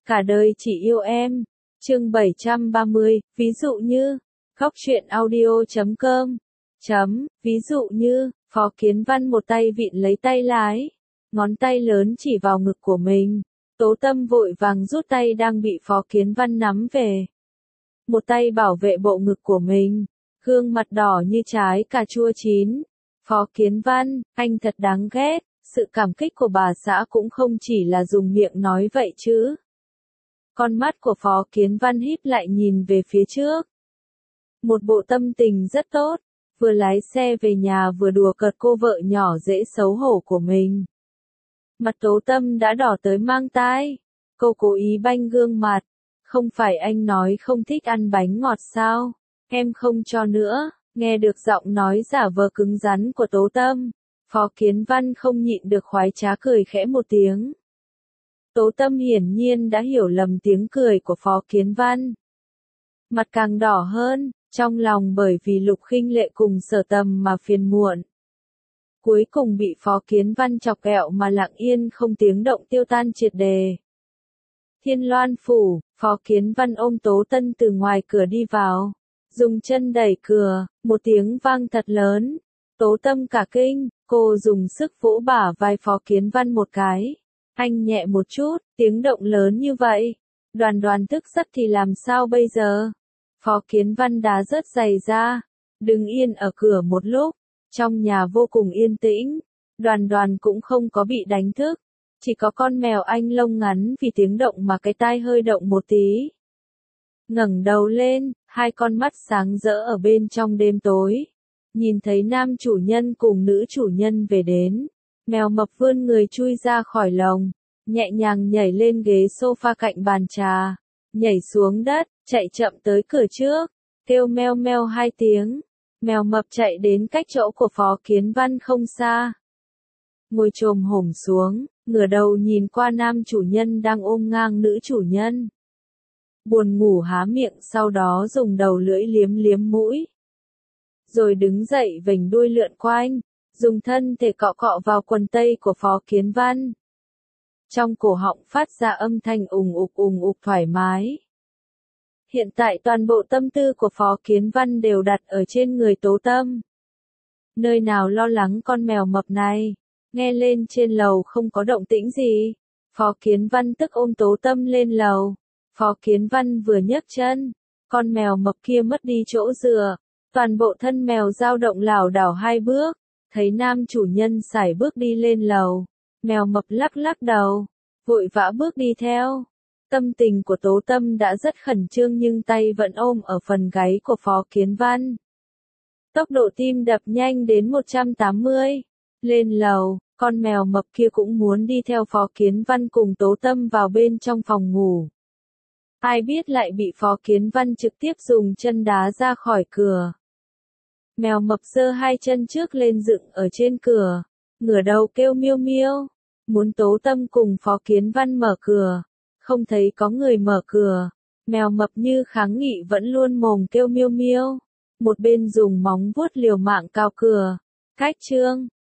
Cả đời chỉ yêu em. Chương 730, ví dụ như, Góc truyện audio.com. Ví dụ như, Phó Kiến Văn một tay vịn lấy tay lái, ngón tay lớn chỉ vào ngực của mình. Tố Tâm vội vàng rút tay đang bị Phó Kiến Văn nắm về. Một tay bảo vệ bộ ngực của mình, gương mặt đỏ như trái cà chua chín. Phó Kiến Văn, anh thật đáng ghét. Sự cảm kích của bà xã cũng không chỉ là dùng miệng nói vậy chứ. Con mắt của Phó Kiến Văn híp lại nhìn về phía trước. Một bộ tâm tình rất tốt, vừa lái xe về nhà vừa đùa cợt cô vợ nhỏ dễ xấu hổ của mình. Mặt Tố Tâm đã đỏ tới mang tai. Cô cố ý banh gương mặt. Không phải anh nói không thích ăn bánh ngọt sao? Em không cho nữa. Nghe được giọng nói giả vờ cứng rắn của Tố Tâm, Phó Kiến Văn không nhịn được khoái trá cười khẽ một tiếng. Tố Tâm hiển nhiên đã hiểu lầm tiếng cười của Phó Kiến Văn. Mặt càng đỏ hơn, trong lòng bởi vì Lục Khinh Lệ cùng Sở Tầm mà phiền muộn. Cuối cùng bị Phó Kiến Văn chọc ghẹo mà lặng yên không tiếng động tiêu tan triệt đề. Thiên Loan Phủ, Phó Kiến Văn ôm Tố Tâm từ ngoài cửa đi vào. Dùng chân đẩy cửa, một tiếng vang thật lớn. Tố Tâm cả kinh, cô dùng sức vỗ bả vai Phó Kiến Văn một cái. Anh nhẹ một chút, tiếng động lớn như vậy. Đoàn thức giấc thì làm sao bây giờ? Phó Kiến Văn đá rớt giày ra. Đứng yên ở cửa một lúc. Trong nhà vô cùng yên tĩnh. Đoàn cũng không có bị đánh thức. Chỉ có con mèo anh lông ngắn vì tiếng động mà cái tai hơi động một tí. Ngẩng đầu lên, hai con mắt sáng rỡ ở bên trong đêm tối. Nhìn thấy nam chủ nhân cùng nữ chủ nhân về đến. Mèo mập vươn người chui ra khỏi lồng. Nhẹ nhàng nhảy lên ghế sofa cạnh bàn trà. Nhảy xuống đất, chạy chậm tới cửa trước. Kêu meo meo hai tiếng. Mèo mập chạy đến cách chỗ của Phó Kiến Văn không xa. Ngồi chồm hổm xuống, ngửa đầu nhìn qua nam chủ nhân đang ôm ngang nữ chủ nhân. Buồn ngủ há miệng sau đó dùng đầu lưỡi liếm liếm mũi. Rồi đứng dậy vểnh đuôi lượn quanh, dùng thân thể cọ cọ vào quần tây của Phó Kiến Văn. Trong cổ họng phát ra âm thanh ùng ục thoải mái. Hiện tại toàn bộ tâm tư của Phó Kiến Văn đều đặt ở trên người Tố Tâm. Nơi nào lo lắng con mèo mập này, nghe lên trên lầu không có động tĩnh gì. Phó Kiến Văn tức ôm Tố Tâm lên lầu. Phó Kiến Văn vừa nhấc chân, con mèo mập kia mất đi chỗ dựa. Toàn bộ thân mèo dao động lảo đảo hai bước. Thấy nam chủ nhân sải bước đi lên lầu. Mèo mập lắc lắc đầu, vội vã bước đi theo. Tâm tình của Tố Tâm đã rất khẩn trương nhưng tay vẫn ôm ở phần gáy của Phó Kiến Văn. Tốc độ tim đập nhanh đến 180. Lên lầu, con mèo mập kia cũng muốn đi theo Phó Kiến Văn cùng Tố Tâm vào bên trong phòng ngủ. Ai biết lại bị Phó Kiến Văn trực tiếp dùng chân đá ra khỏi cửa. Mèo mập giơ hai chân trước lên dựng ở trên cửa, ngửa đầu kêu miêu miêu, muốn Tố Tâm cùng Phó Kiến Văn mở cửa. Không thấy có người mở cửa, mèo mập như kháng nghị vẫn luôn mồm kêu miêu miêu. Một bên dùng móng vuốt liều mạng cào cửa. Cách trương,